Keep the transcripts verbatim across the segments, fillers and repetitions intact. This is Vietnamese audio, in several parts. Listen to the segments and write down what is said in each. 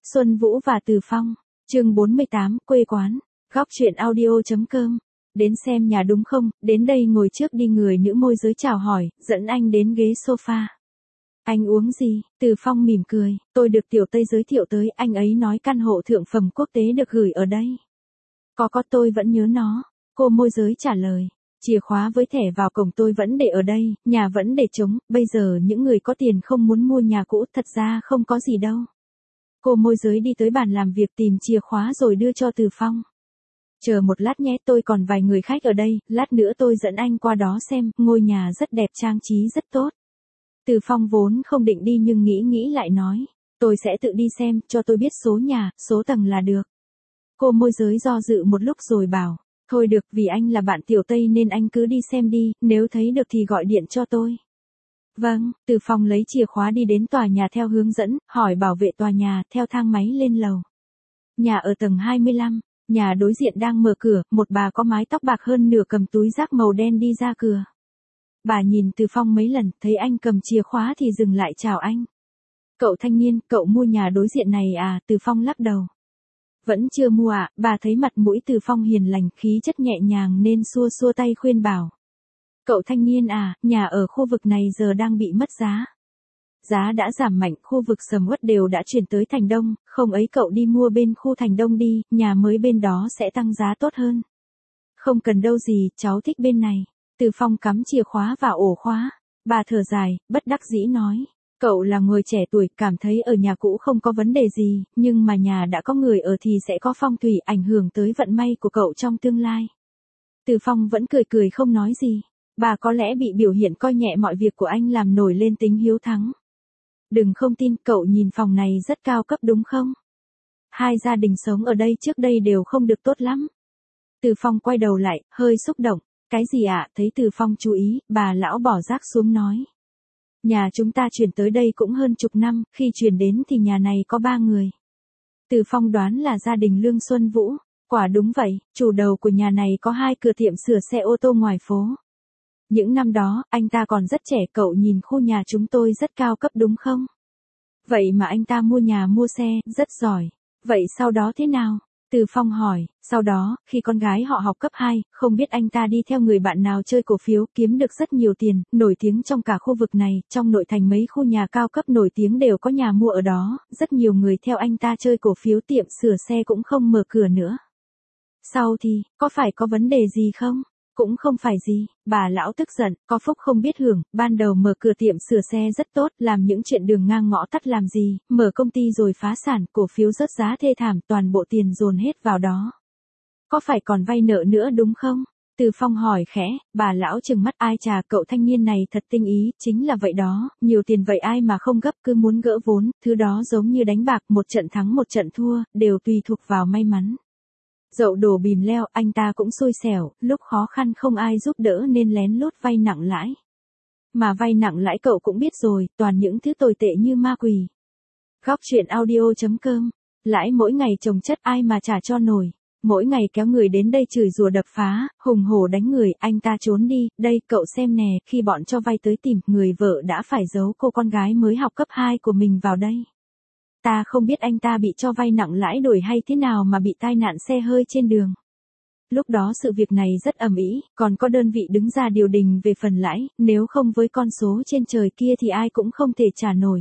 Xuân Vũ và Từ Phong, chương bốn mươi tám, quê quán, góc truyện audio.com. Đến xem nhà đúng không, đến đây ngồi trước đi. Người nữ môi giới chào hỏi, dẫn anh đến ghế sofa. Anh uống gì? Từ Phong mỉm cười, tôi được Tiểu Tây giới thiệu tới, anh ấy nói căn hộ thượng phẩm quốc tế được gửi ở đây. Có có tôi vẫn nhớ nó, cô môi giới trả lời. Chìa khóa với thẻ vào cổng tôi vẫn để ở đây, nhà vẫn để trống, bây giờ những người có tiền không muốn mua nhà cũ thật ra không có gì đâu. Cô môi giới đi tới bàn làm việc tìm chìa khóa rồi đưa cho Từ Phong. Chờ một lát nhé, tôi còn vài người khách ở đây, lát nữa tôi dẫn anh qua đó xem, ngôi nhà rất đẹp, trang trí rất tốt. Từ Phong vốn không định đi nhưng nghĩ nghĩ lại nói, tôi sẽ tự đi xem, cho tôi biết số nhà, số tầng là được. Cô môi giới do dự một lúc rồi bảo, thôi được, vì anh là bạn Tiểu Tây nên anh cứ đi xem đi, nếu thấy được thì gọi điện cho tôi. Vâng, Từ Phong lấy chìa khóa đi đến tòa nhà theo hướng dẫn, hỏi bảo vệ tòa nhà, theo thang máy lên lầu. Nhà ở tầng hai mươi lăm, nhà đối diện đang mở cửa, một bà có mái tóc bạc hơn nửa cầm túi rác màu đen đi ra cửa. Bà nhìn Từ Phong mấy lần, thấy anh cầm chìa khóa thì dừng lại chào anh. Cậu thanh niên, cậu mua nhà đối diện này à? Từ Phong lắc đầu. Vẫn chưa mua ạ. À? Bà thấy mặt mũi Từ Phong hiền lành, khí chất nhẹ nhàng nên xua xua tay khuyên bảo. Cậu thanh niên à, nhà ở khu vực này giờ đang bị mất giá. Giá đã giảm mạnh, khu vực sầm uất đều đã chuyển tới Thành Đông, không ấy cậu đi mua bên khu Thành Đông đi, nhà mới bên đó sẽ tăng giá tốt hơn. Không cần đâu gì, cháu thích bên này. Từ Phong cắm chìa khóa vào ổ khóa. Bà thở dài, bất đắc dĩ nói. Cậu là người trẻ tuổi, cảm thấy ở nhà cũ không có vấn đề gì, nhưng mà nhà đã có người ở thì sẽ có phong thủy ảnh hưởng tới vận may của cậu trong tương lai. Từ Phong vẫn cười cười không nói gì. Bà có lẽ bị biểu hiện coi nhẹ mọi việc của anh làm nổi lên tính hiếu thắng. Đừng không tin, cậu nhìn phòng này rất cao cấp đúng không? Hai gia đình sống ở đây trước đây đều không được tốt lắm. Từ Phong quay đầu lại, hơi xúc động. Cái gì ạ? À? Thấy Từ Phong chú ý, bà lão bỏ rác xuống nói. Nhà chúng ta chuyển tới đây cũng hơn chục năm, khi chuyển đến thì nhà này có ba người. Từ Phong đoán là gia đình Lương Xuân Vũ. Quả đúng vậy, chủ đầu của nhà này có hai cửa tiệm sửa xe ô tô ngoài phố. Những năm đó, anh ta còn rất trẻ, cậu nhìn khu nhà chúng tôi rất cao cấp đúng không? Vậy mà anh ta mua nhà mua xe, rất giỏi. Vậy sau đó thế nào? Từ Phong hỏi, sau đó, khi con gái họ học cấp hai, không biết anh ta đi theo người bạn nào chơi cổ phiếu, kiếm được rất nhiều tiền, nổi tiếng trong cả khu vực này, trong nội thành mấy khu nhà cao cấp nổi tiếng đều có nhà mua ở đó, rất nhiều người theo anh ta chơi cổ phiếu, tiệm sửa xe cũng không mở cửa nữa. Sau thì, có phải có vấn đề gì không? Cũng không phải gì, bà lão tức giận, có phúc không biết hưởng, ban đầu mở cửa tiệm sửa xe rất tốt, làm những chuyện đường ngang ngõ tắt làm gì, mở công ty rồi phá sản, cổ phiếu rớt giá thê thảm, toàn bộ tiền dồn hết vào đó. Có phải còn vay nợ nữa đúng không? Từ Phong hỏi khẽ, bà lão trừng mắt, ai chà, cậu thanh niên này thật tinh ý, chính là vậy đó, nhiều tiền vậy ai mà không gấp, cứ muốn gỡ vốn, thứ đó giống như đánh bạc, một trận thắng một trận thua, đều tùy thuộc vào may mắn. Dậu đổ bìm leo, anh ta cũng xui xẻo, lúc khó khăn không ai giúp đỡ nên lén lút vay nặng lãi. Mà vay nặng lãi cậu cũng biết rồi, toàn những thứ tồi tệ như ma quỷ. Góc truyện audio.com, lãi mỗi ngày chồng chất ai mà trả cho nổi. Mỗi ngày kéo người đến đây chửi rủa đập phá, hùng hổ đánh người, anh ta trốn đi, đây cậu xem nè, khi bọn cho vay tới tìm, người vợ đã phải giấu cô con gái mới học cấp hai của mình vào đây. Ta không biết anh ta bị cho vay nặng lãi đổi hay thế nào mà bị tai nạn xe hơi trên đường. Lúc đó sự việc này rất ầm ĩ, còn có đơn vị đứng ra điều đình về phần lãi, nếu không với con số trên trời kia thì ai cũng không thể trả nổi.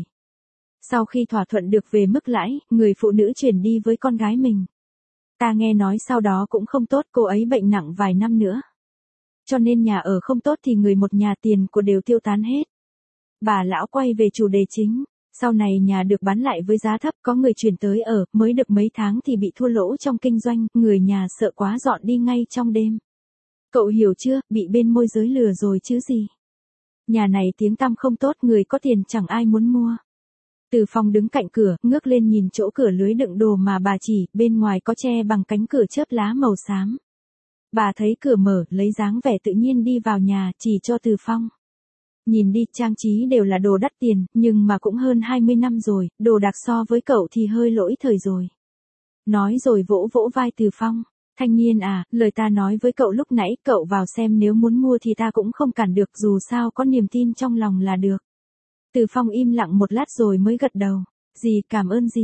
Sau khi thỏa thuận được về mức lãi, người phụ nữ chuyển đi với con gái mình. Ta nghe nói sau đó cũng không tốt, cô ấy bệnh nặng vài năm nữa. Cho nên nhà ở không tốt thì người một nhà tiền của đều tiêu tán hết. Bà lão quay về chủ đề chính. Sau này nhà được bán lại với giá thấp, có người chuyển tới ở, mới được mấy tháng thì bị thua lỗ trong kinh doanh, người nhà sợ quá dọn đi ngay trong đêm. Cậu hiểu chưa, bị bên môi giới lừa rồi chứ gì. Nhà này tiếng tăm không tốt, người có tiền chẳng ai muốn mua. Từ Phong đứng cạnh cửa, ngước lên nhìn chỗ cửa lưới đựng đồ mà bà chỉ, bên ngoài có che bằng cánh cửa chớp lá màu xám. Bà thấy cửa mở, lấy dáng vẻ tự nhiên đi vào nhà, chỉ cho Từ Phong. Nhìn đi, trang trí đều là đồ đắt tiền, nhưng mà cũng hơn hai mươi năm rồi, đồ đạc so với cậu thì hơi lỗi thời rồi. Nói rồi vỗ vỗ vai Từ Phong. Thanh niên à, lời ta nói với cậu lúc nãy, cậu vào xem nếu muốn mua thì ta cũng không cản được, dù sao có niềm tin trong lòng là được. Từ Phong im lặng một lát rồi mới gật đầu. Gì, cảm ơn gì.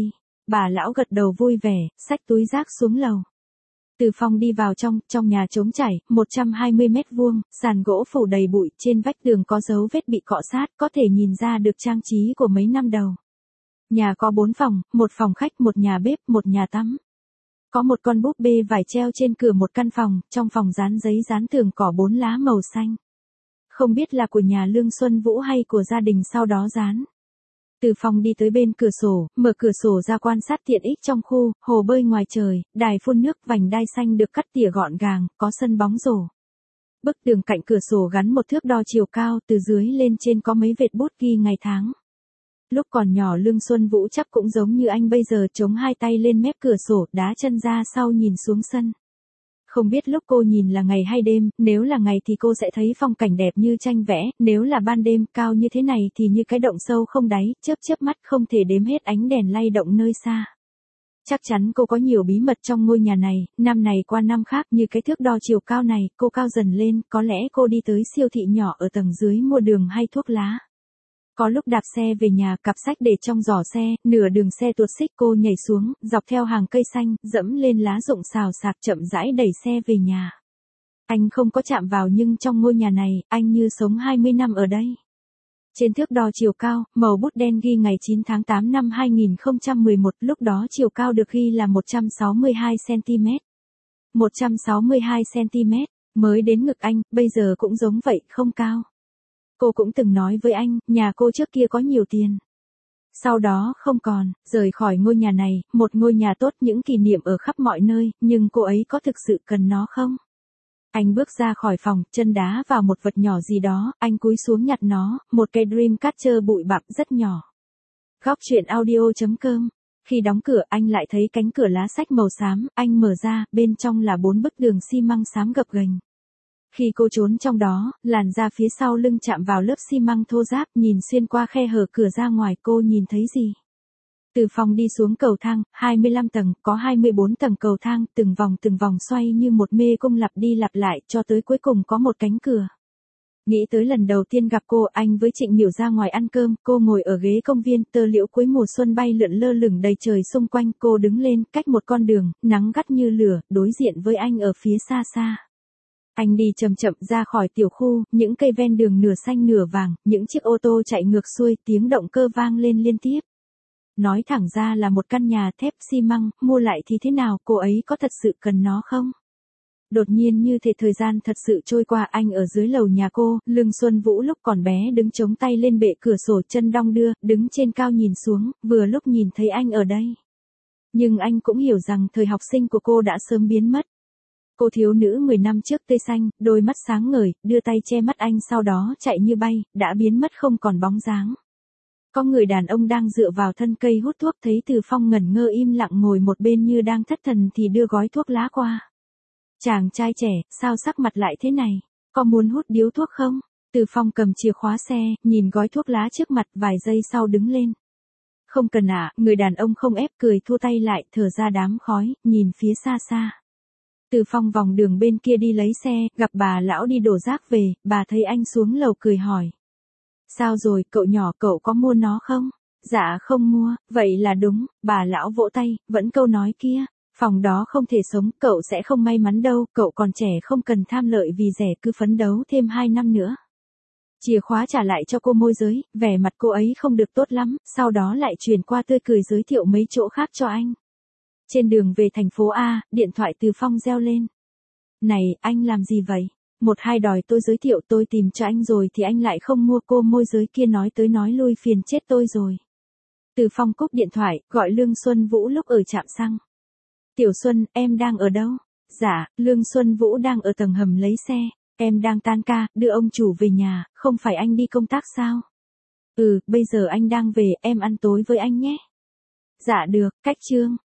Bà lão gật đầu vui vẻ, xách túi rác xuống lầu. Từ Phong đi vào trong, trong nhà trống trải, một trăm hai mươi mét vuông, sàn gỗ phủ đầy bụi, trên vách tường có dấu vết bị cọ sát, có thể nhìn ra được trang trí của mấy năm đầu. Nhà có bốn phòng, một phòng khách, một nhà bếp, một nhà tắm. Có một con búp bê vải treo trên cửa một căn phòng, trong phòng dán giấy dán tường cỏ bốn lá màu xanh. Không biết là của nhà Lương Xuân Vũ hay của gia đình sau đó dán. Từ Phong đi tới bên cửa sổ, mở cửa sổ ra quan sát tiện ích trong khu, hồ bơi ngoài trời, đài phun nước, vành đai xanh được cắt tỉa gọn gàng, có sân bóng rổ. Bức tường cạnh cửa sổ gắn một thước đo chiều cao, từ dưới lên trên có mấy vệt bút ghi ngày tháng. Lúc còn nhỏ Lương Xuân Vũ chắc cũng giống như anh bây giờ, chống hai tay lên mép cửa sổ, đá chân ra sau nhìn xuống sân. Không biết lúc cô nhìn là ngày hay đêm, nếu là ngày thì cô sẽ thấy phong cảnh đẹp như tranh vẽ, nếu là ban đêm cao như thế này thì như cái động sâu không đáy, chớp chớp mắt không thể đếm hết ánh đèn lay động nơi xa. Chắc chắn cô có nhiều bí mật trong ngôi nhà này, năm này qua năm khác, như cái thước đo chiều cao này, cô cao dần lên, có lẽ cô đi tới siêu thị nhỏ ở tầng dưới mua đường hay thuốc lá. Có lúc đạp xe về nhà, cặp sách để trong giỏ xe, nửa đường xe tuột xích cô nhảy xuống, dọc theo hàng cây xanh, dẫm lên lá rụng xào xạc chậm rãi đẩy xe về nhà. Anh không có chạm vào nhưng trong ngôi nhà này, anh như sống hai mươi năm ở đây. Trên thước đo chiều cao, màu bút đen ghi ngày chín tháng tám năm hai nghìn không trăm mười một, lúc đó chiều cao được ghi là một trăm sáu mươi hai xăng-ti-mét. một trăm sáu mươi hai xăng-ti-mét, mới đến ngực anh, bây giờ cũng giống vậy, không cao. Cô cũng từng nói với anh, nhà cô trước kia có nhiều tiền. Sau đó không còn, rời khỏi ngôi nhà này, một ngôi nhà tốt, những kỷ niệm ở khắp mọi nơi, nhưng cô ấy có thực sự cần nó không? Anh bước ra khỏi phòng, chân đá vào một vật nhỏ gì đó, anh cúi xuống nhặt nó, một cây Dreamcatcher bụi bặm rất nhỏ. Góc truyện audio chấm com. Khi đóng cửa anh lại thấy cánh cửa lá sách màu xám, anh mở ra, bên trong là bốn bức tường xi măng xám gập ghềnh. Khi cô trốn trong đó, làn da phía sau lưng chạm vào lớp xi măng thô ráp, nhìn xuyên qua khe hở cửa ra ngoài, cô nhìn thấy gì? Từ phòng đi xuống cầu thang, hai mươi lăm tầng, có hai mươi bốn tầng cầu thang, từng vòng từng vòng xoay như một mê cung lặp đi lặp lại, cho tới cuối cùng có một cánh cửa. Nghĩ tới lần đầu tiên gặp cô, anh với Trịnh Miểu ra ngoài ăn cơm, cô ngồi ở ghế công viên, tơ liễu cuối mùa xuân bay lượn lơ lửng đầy trời xung quanh, cô đứng lên, cách một con đường, nắng gắt như lửa, đối diện với anh ở phía xa xa. Anh đi chậm chậm ra khỏi tiểu khu, những cây ven đường nửa xanh nửa vàng, những chiếc ô tô chạy ngược xuôi, tiếng động cơ vang lên liên tiếp. Nói thẳng ra là một căn nhà thép xi măng, mua lại thì thế nào, cô ấy có thật sự cần nó không? Đột nhiên như thể thời gian thật sự trôi qua, anh ở dưới lầu nhà cô, Lương Xuân Vũ lúc còn bé đứng chống tay lên bệ cửa sổ, chân đong đưa, đứng trên cao nhìn xuống, vừa lúc nhìn thấy anh ở đây. Nhưng anh cũng hiểu rằng thời học sinh của cô đã sớm biến mất. Cô thiếu nữ mười năm trước tê xanh, đôi mắt sáng ngời, đưa tay che mắt anh sau đó chạy như bay, đã biến mất không còn bóng dáng. Có người đàn ông đang dựa vào thân cây hút thuốc, thấy Từ Phong ngẩn ngơ im lặng ngồi một bên như đang thất thần thì đưa gói thuốc lá qua. Chàng trai trẻ, sao sắc mặt lại thế này? Có muốn hút điếu thuốc không? Từ Phong cầm chìa khóa xe, nhìn gói thuốc lá trước mặt, vài giây sau đứng lên. Không cần ạ, à, người đàn ông không ép, cười thua tay lại, thở ra đám khói, nhìn phía xa xa. Từ Phong vòng đường bên kia đi lấy xe, gặp bà lão đi đổ rác về, bà thấy anh xuống lầu cười hỏi. Sao rồi, cậu nhỏ, cậu có mua nó không? Dạ không mua, vậy là đúng, bà lão vỗ tay, vẫn câu nói kia. Phòng đó không thể sống, cậu sẽ không may mắn đâu, cậu còn trẻ không cần tham lợi vì rẻ, cứ phấn đấu thêm hai năm nữa. Chìa khóa trả lại cho cô môi giới, vẻ mặt cô ấy không được tốt lắm, sau đó lại chuyển qua tươi cười giới thiệu mấy chỗ khác cho anh. Trên đường về thành phố A, điện thoại Từ Phong reo lên. Này, anh làm gì vậy? Một hai đòi tôi giới thiệu, tôi tìm cho anh rồi thì anh lại không mua, cô môi giới kia nói tới nói lui phiền chết tôi rồi. Từ Phong cúp điện thoại, gọi Lương Xuân Vũ lúc ở trạm xăng. Tiểu Xuân, em đang ở đâu? Dạ, Lương Xuân Vũ đang ở tầng hầm lấy xe, em đang tan ca, đưa ông chủ về nhà, không phải anh đi công tác sao? Ừ, bây giờ anh đang về, em ăn tối với anh nhé. Dạ được, cách chương.